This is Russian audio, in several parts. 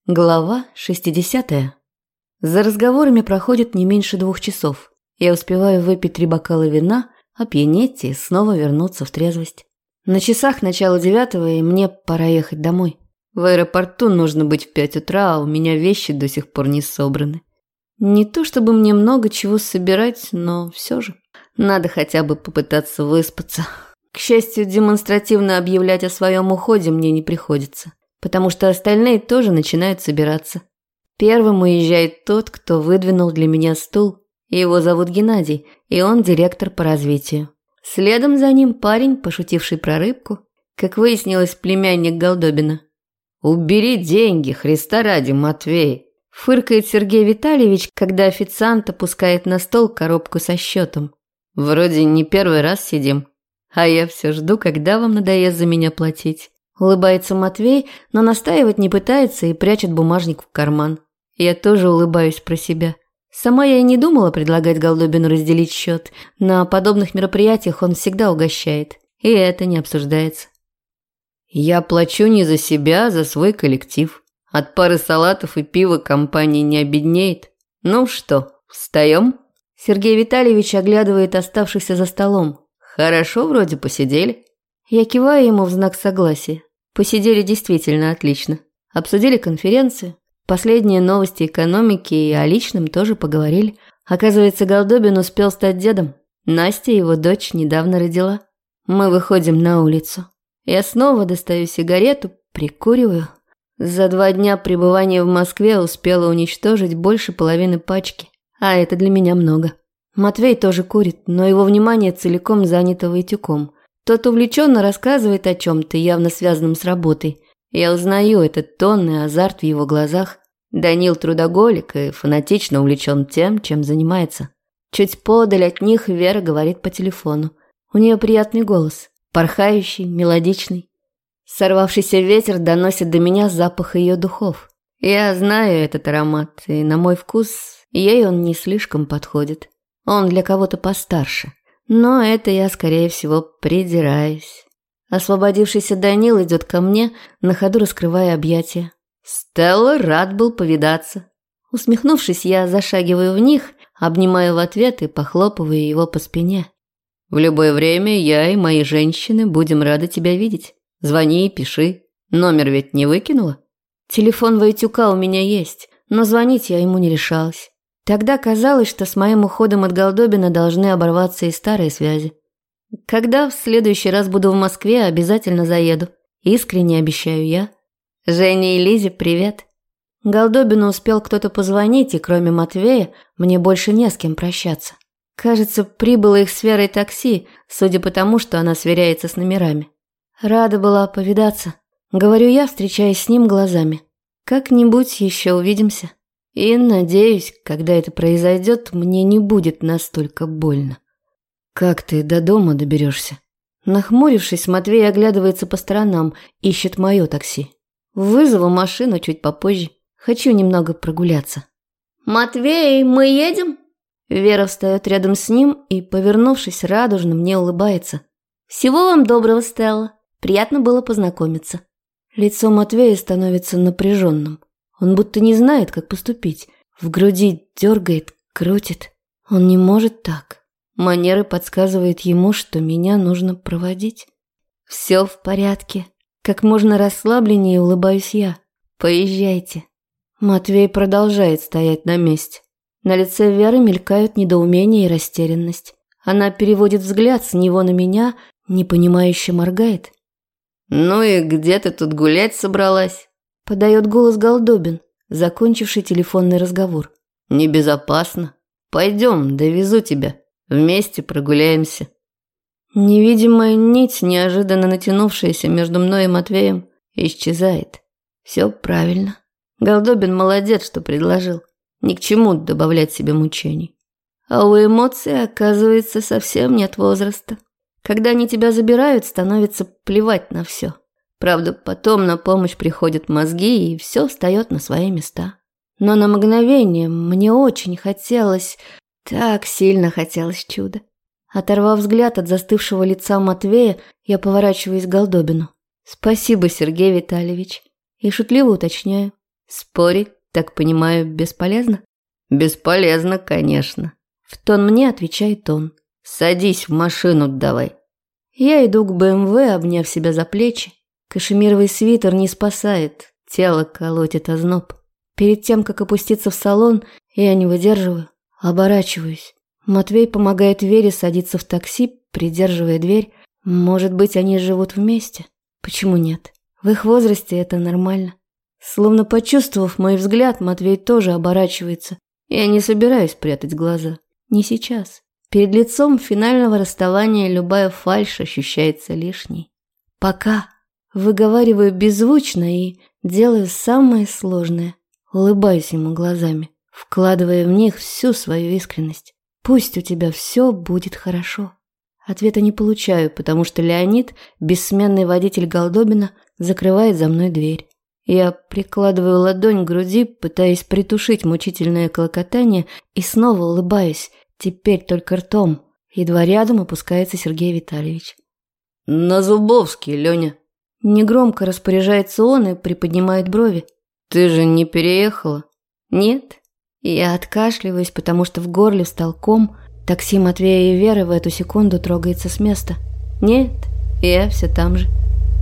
Глава 60. За разговорами проходит не меньше 2 часов. Я успеваю выпить 3 бокала вина, опьянеть и снова вернуться в трезвость. На часах начало 9, и мне пора ехать домой. В аэропорту нужно быть в 5 утра, а у меня вещи до сих пор не собраны. Не то чтобы мне много чего собирать, но все же. Надо хотя бы попытаться выспаться. К счастью, демонстративно объявлять о своем уходе мне не приходится, потому что остальные тоже начинают собираться. Первым уезжает тот, кто выдвинул для меня стул. Его зовут Геннадий, и он директор по развитию. Следом за ним парень, пошутивший про рыбку, как выяснилось, племянник Голдобина. «Убери деньги, Христа ради, Матвей!» – фыркает Сергей Витальевич, когда официант опускает на стол коробку со счетом. «Вроде не первый раз сидим, а я все жду, когда вам надоест за меня платить». Улыбается Матвей, но настаивать не пытается и прячет бумажник в карман. Я тоже улыбаюсь про себя. Сама я и не думала предлагать Голдобину разделить счет. На подобных мероприятиях он всегда угощает, и это не обсуждается. «Я плачу не за себя, а за свой коллектив. От пары салатов и пива компания не обеднеет. Ну что, встаем?» Сергей Витальевич оглядывает оставшихся за столом. «Хорошо вроде посидели». Я киваю ему в знак согласия. Посидели действительно отлично. Обсудили конференцию, последние новости экономики и о личном тоже поговорили. Оказывается, Голдобин успел стать дедом. Настя, его дочь, недавно родила. Мы выходим на улицу. Я снова достаю сигарету, прикуриваю. За 2 дня пребывания в Москве успела уничтожить больше половины пачки. А это для меня много. Матвей тоже курит, но его внимание целиком занято Войтюком. Тот увлеченно рассказывает о чем-то, явно связанном с работой. Я узнаю этот тон и азарт в его глазах. Данил трудоголик и фанатично увлечен тем, чем занимается. Чуть подаль от них Вера говорит по телефону. У нее приятный голос, порхающий, мелодичный. Сорвавшийся ветер доносит до меня запах ее духов. Я знаю этот аромат, и на мой вкус ей он не слишком подходит. Он для кого-то постарше. Но это я, скорее всего, придираюсь. Освободившийся Данил идет ко мне, на ходу раскрывая объятия. «Стелла, рад был повидаться». Усмехнувшись, я зашагиваю в них, обнимаю в ответ и похлопываю его по спине. «В любое время я и мои женщины будем рады тебя видеть. Звони и пиши. Номер ведь не выкинула?» Телефон Войтюка у меня есть, но звонить я ему не решалась. Тогда казалось, что с моим уходом от Голдобина должны оборваться и старые связи. Когда в следующий раз буду в Москве, обязательно заеду. Искренне обещаю я. Жене и Лизе привет. Голдобину успел кто-то позвонить, и кроме Матвея мне больше не с кем прощаться. Кажется, прибыло их с Верой такси, судя по тому, что она сверяется с номерами. Рада была повидаться. Говорю я, встречаясь с ним глазами. Как-нибудь еще увидимся. И, надеюсь, когда это произойдет, мне не будет настолько больно. «Как ты до дома доберешься?» Нахмурившись, Матвей оглядывается по сторонам, ищет мое такси. Вызову машину чуть попозже. Хочу немного прогуляться. «Матвей, мы едем?» Вера встает рядом с ним и, повернувшись, радужно мне улыбается. «Всего вам доброго, Стелла. Приятно было познакомиться». Лицо Матвея становится напряженным. Он будто не знает, как поступить. В груди дергает, крутит. Он не может так. Манеры подсказывают ему, что меня нужно проводить. Все в порядке. Как можно расслабленнее улыбаюсь я. Поезжайте. Матвей продолжает стоять на месте. На лице Веры мелькают недоумение и растерянность. Она переводит взгляд с него на меня, непонимающе моргает. «Ну и где ты тут гулять собралась?» Подает голос Голдобин, закончивший телефонный разговор. «Небезопасно. Пойдем, довезу тебя. Вместе прогуляемся». Невидимая нить, неожиданно натянувшаяся между мной и Матвеем, исчезает. Все правильно. Голдобин молодец, что предложил. Ни к чему добавлять себе мучений. А у эмоций, оказывается, совсем нет возраста. Когда они тебя забирают, становится плевать на все. Правда, потом на помощь приходят мозги, и все встает на свои места. Но на мгновение мне очень хотелось, так сильно хотелось чуда. Оторвав взгляд от застывшего лица Матвея, я поворачиваюсь к Голдобину. «Спасибо, Сергей Витальевич». И шутливо уточняю. Спорить, так понимаю, бесполезно? Бесполезно, конечно. В тон мне отвечает он. Садись в машину давай. Я иду к БМВ, обняв себя за плечи. Кашемировый свитер не спасает, тело колотит озноб. Перед тем, как опуститься в салон, я не выдерживаю, оборачиваюсь. Матвей помогает Вере садиться в такси, придерживая дверь. Может быть, они живут вместе? Почему нет? В их возрасте это нормально. Словно почувствовав мой взгляд, Матвей тоже оборачивается. Я не собираюсь прятать глаза. Не сейчас. Перед лицом финального расставания любая фальшь ощущается лишней. Пока. Выговариваю беззвучно и делаю самое сложное. Улыбаюсь ему глазами, вкладывая в них всю свою искренность. Пусть у тебя все будет хорошо. Ответа не получаю, потому что Леонид, бессменный водитель Голдобина, закрывает за мной дверь. Я прикладываю ладонь к груди, пытаясь притушить мучительное клокотание, и снова улыбаюсь, теперь только ртом. Едва рядом опускается Сергей Витальевич. «На Зубовский, Леня!» Негромко распоряжается он и приподнимает брови. «Ты же не переехала?» «Нет». Я откашливаюсь, потому что в горле встал ком. Такси Матвея и Веры в эту секунду трогается с места. «Нет, я все там же».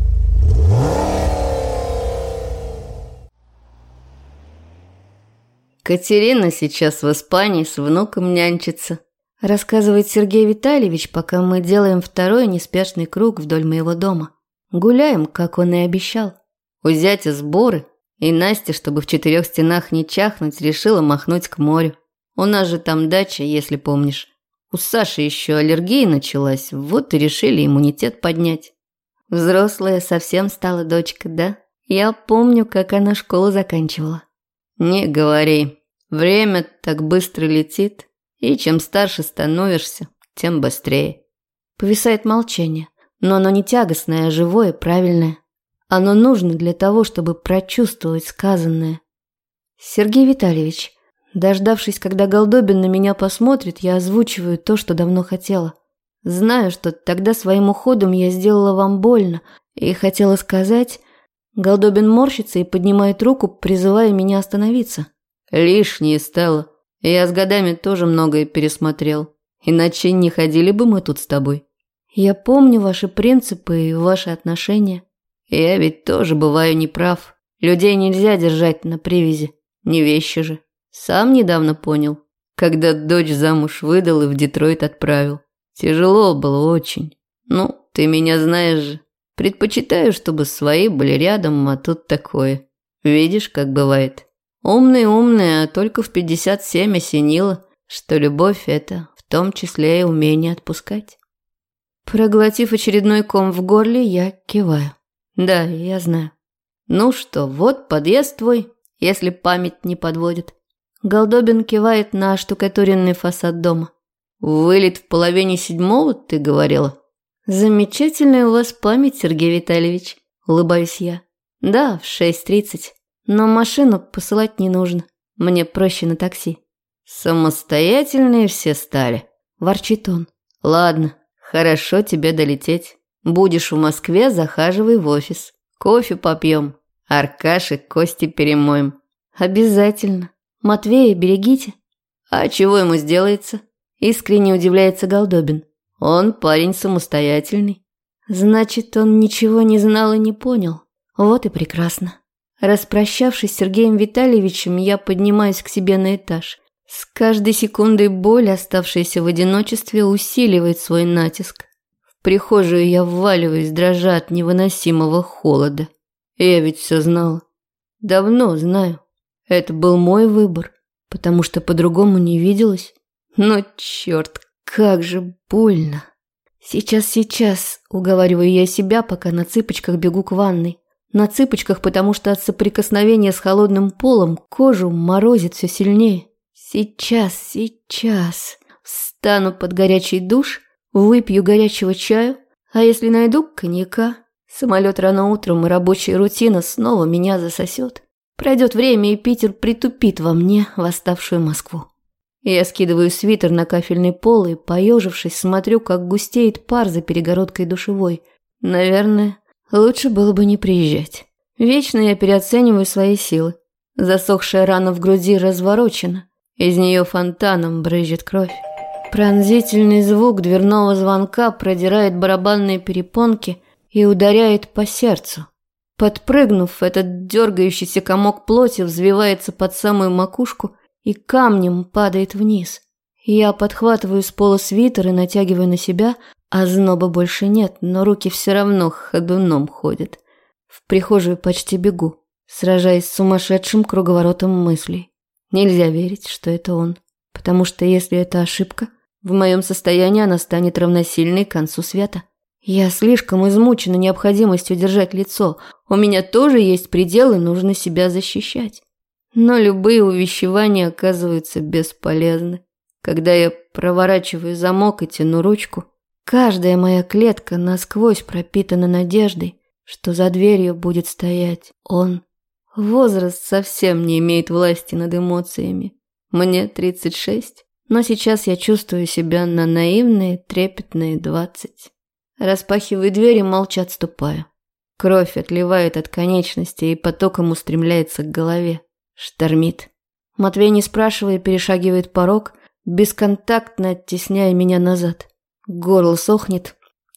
«Катерина сейчас в Испании с внуком нянчится», рассказывает Сергей Витальевич, пока мы делаем второй неспешный круг вдоль моего дома. Гуляем, как он и обещал. У зятя сборы, и Настя, чтобы в 4 стенах не чахнуть, решила махнуть к морю. У нас же там дача, если помнишь. У Саши еще аллергия началась, вот и решили иммунитет поднять. Взрослая совсем стала дочка, да? Я помню, как она школу заканчивала. Не говори. Время так быстро летит, и чем старше становишься, тем быстрее. Повисает молчание, но оно не тягостное, а живое, правильное. Оно нужно для того, чтобы прочувствовать сказанное. Сергей Витальевич, дождавшись, когда Голдобин на меня посмотрит, я озвучиваю то, что давно хотела. Знаю, что тогда своим уходом я сделала вам больно, и хотела сказать... Голдобин морщится и поднимает руку, призывая меня остановиться. Лишнее стало. Я с годами тоже многое пересмотрел. Иначе не ходили бы мы тут с тобой. Я помню ваши принципы и ваши отношения. Я ведь тоже бываю неправ. Людей нельзя держать на привязи. Не вещи же. Сам недавно понял, когда дочь замуж выдал и в Детройт отправил. Тяжело было очень. Ну, ты меня знаешь же. Предпочитаю, чтобы свои были рядом, а тут такое. Видишь, как бывает. Умный, а только в 57 осенило, что любовь – это в том числе и умение отпускать. Проглотив очередной ком в горле, я киваю. Да, я знаю. Ну что, вот подъезд твой, если память не подводит. Голдобин кивает на оштукатуренный фасад дома. Вылет в 6:30, ты говорила? Замечательная у вас память, Сергей Витальевич, улыбаюсь я. Да, в 6:30. Но машину посылать не нужно. Мне проще на такси. Самостоятельные все стали, ворчит он. Ладно, хорошо тебе долететь. Будешь в Москве, захаживай в офис. Кофе попьем, Аркаши кости перемоем. Обязательно. Матвея берегите. А чего ему сделается? Искренне удивляется Голдобин. Он парень самостоятельный. Значит, он ничего не знал и не понял. Вот и прекрасно. Распрощавшись с Сергеем Витальевичем, я поднимаюсь к себе на этаж. С каждой секундой боль, оставшаяся в одиночестве, усиливает свой натиск. В прихожую я вваливаюсь, дрожа от невыносимого холода. Я ведь все знала. Давно знаю. Это был мой выбор, потому что по-другому не виделось. Но черт, как же больно. Сейчас, уговариваю я себя, пока на цыпочках бегу к ванной. На цыпочках, потому что от соприкосновения с холодным полом кожу морозит все сильнее. Сейчас. Встану под горячий душ, выпью горячего чаю, а если найду коньяка, самолет рано утром и рабочая рутина снова меня засосет. Пройдет время, и Питер притупит во мне восставшую Москву. Я скидываю свитер на кафельный пол и, поежившись, смотрю, как густеет пар за перегородкой душевой. Наверное, лучше было бы не приезжать. Вечно я переоцениваю свои силы. Засохшая рана в груди разворочена. Из нее фонтаном брызжет кровь. Пронзительный звук дверного звонка продирает барабанные перепонки и ударяет по сердцу. Подпрыгнув, этот дергающийся комок плоти взвивается под самую макушку и камнем падает вниз. Я подхватываю с пола свитер и натягиваю на себя, а зноба больше нет, но руки все равно ходуном ходят. В прихожую почти бегу, сражаясь с сумасшедшим круговоротом мыслей. Нельзя верить, что это он, потому что если это ошибка, в моем состоянии она станет равносильной к концу света. Я слишком измучена необходимостью держать лицо. У меня тоже есть пределы, нужно себя защищать. Но любые увещевания оказываются бесполезны. Когда я проворачиваю замок и тяну ручку, каждая моя клетка насквозь пропитана надеждой, что за дверью будет стоять он. Возраст совсем не имеет власти над эмоциями. Мне 36, но сейчас я чувствую себя на наивные, трепетные 20. Распахиваю дверь и молча отступаю. Кровь отливает от конечностей и потоком устремляется к голове. Штормит. Матвей, не спрашивая, перешагивает порог, бесконтактно оттесняя меня назад. Горло сохнет,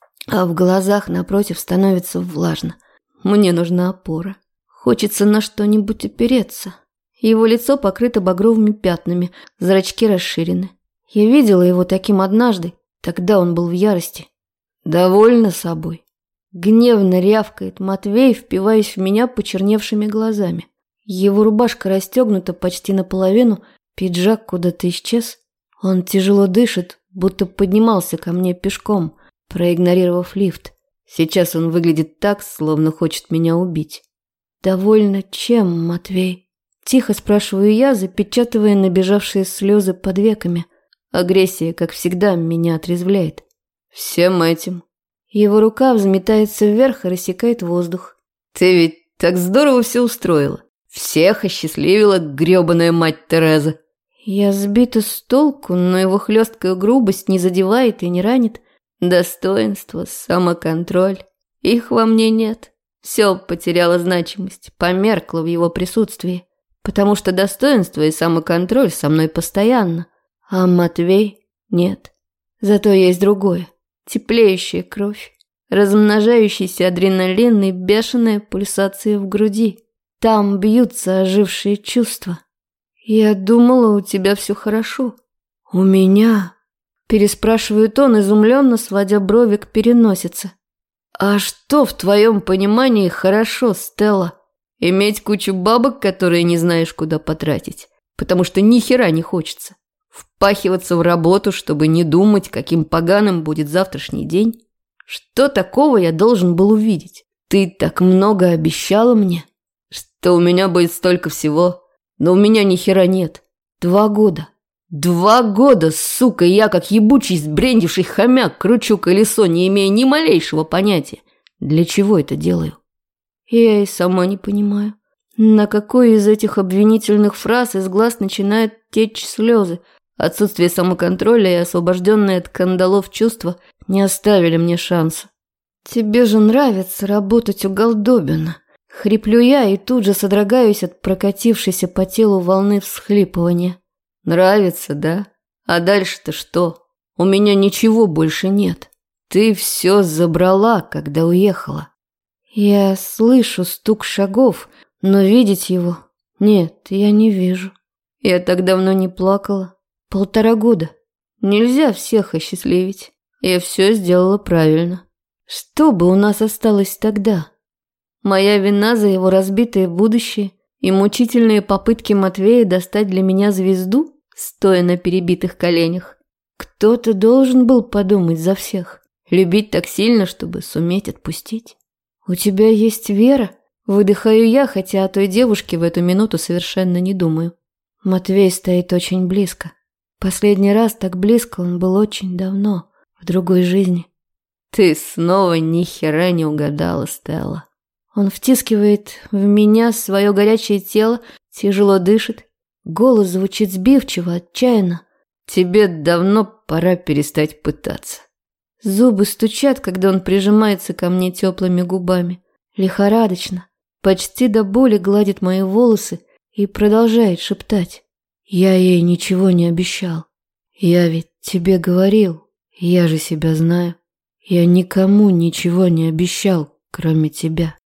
а в глазах напротив становится влажно. Мне нужна опора. Хочется на что-нибудь опереться. Его лицо покрыто багровыми пятнами, зрачки расширены. Я видела его таким однажды, тогда он был в ярости. «Довольна собой?» Гневно рявкает Матвей, впиваясь в меня почерневшими глазами. Его рубашка расстегнута почти наполовину, пиджак куда-то исчез. Он тяжело дышит, будто поднимался ко мне пешком, проигнорировав лифт. Сейчас он выглядит так, словно хочет меня убить. «Довольна чем, Матвей?» Тихо спрашиваю я, запечатывая набежавшие слезы под веками. Агрессия, как всегда, меня отрезвляет. «Всем этим». Его рука взметается вверх и рассекает воздух. «Ты ведь так здорово все устроила. Всех осчастливила грёбаная мать Тереза». Я сбита с толку, но его хлесткая грубость не задевает и не ранит. Достоинство, самоконтроль. Их во мне нет. Все потеряло значимость, померкло в его присутствии. Потому что достоинство и самоконтроль со мной постоянно. А Матвей нет. Зато есть другое. Теплеющая кровь, размножающийся адреналин и бешеная пульсация в груди. Там бьются ожившие чувства. «Я думала, у тебя все хорошо». «У меня?» – переспрашивает он, изумленно сводя брови к переносице. «А что в твоем понимании хорошо, Стелла? Иметь кучу бабок, которые не знаешь, куда потратить, потому что ни хера не хочется? Впахиваться в работу, чтобы не думать, каким поганым будет завтрашний день? Что такого я должен был увидеть? Ты так много обещала мне, что у меня будет столько всего, но у меня ни хера нет. 2 года. 2 года, сука, я как ебучий сбрендивший хомяк кручу колесо, не имея ни малейшего понятия, для чего это делаю. Я и сама не понимаю, на какой из этих обвинительных фраз из глаз начинают течь слезы. Отсутствие самоконтроля и освобожденные от кандалов чувства не оставили мне шанса. «Тебе же нравится работать у Голдобина». Хриплю я и тут же содрогаюсь от прокатившейся по телу волны всхлипывания. «Нравится, да? А дальше-то что? У меня ничего больше нет. Ты все забрала, когда уехала». Я слышу стук шагов, но видеть его нет, я не вижу. Я так давно не плакала. 1,5 года. Нельзя всех осчастливить. Я все сделала правильно. Что бы у нас осталось тогда? Моя вина за его разбитое будущее и мучительные попытки Матвея достать для меня звезду, стоя на перебитых коленях. Кто-то должен был подумать за всех. Любить так сильно, чтобы суметь отпустить. «У тебя есть вера?» Выдыхаю я, хотя о той девушке в эту минуту совершенно не думаю. Матвей стоит очень близко. Последний раз так близко он был очень давно, в другой жизни. «Ты снова ни хера не угадала, Стелла». Он втискивает в меня свое горячее тело, тяжело дышит. Голос звучит сбивчиво, отчаянно. «Тебе давно пора перестать пытаться». Зубы стучат, когда он прижимается ко мне теплыми губами. Лихорадочно, почти до боли гладит мои волосы и продолжает шептать. Я ей ничего не обещал. Я ведь тебе говорил, я же себя знаю. Я никому ничего не обещал, кроме тебя.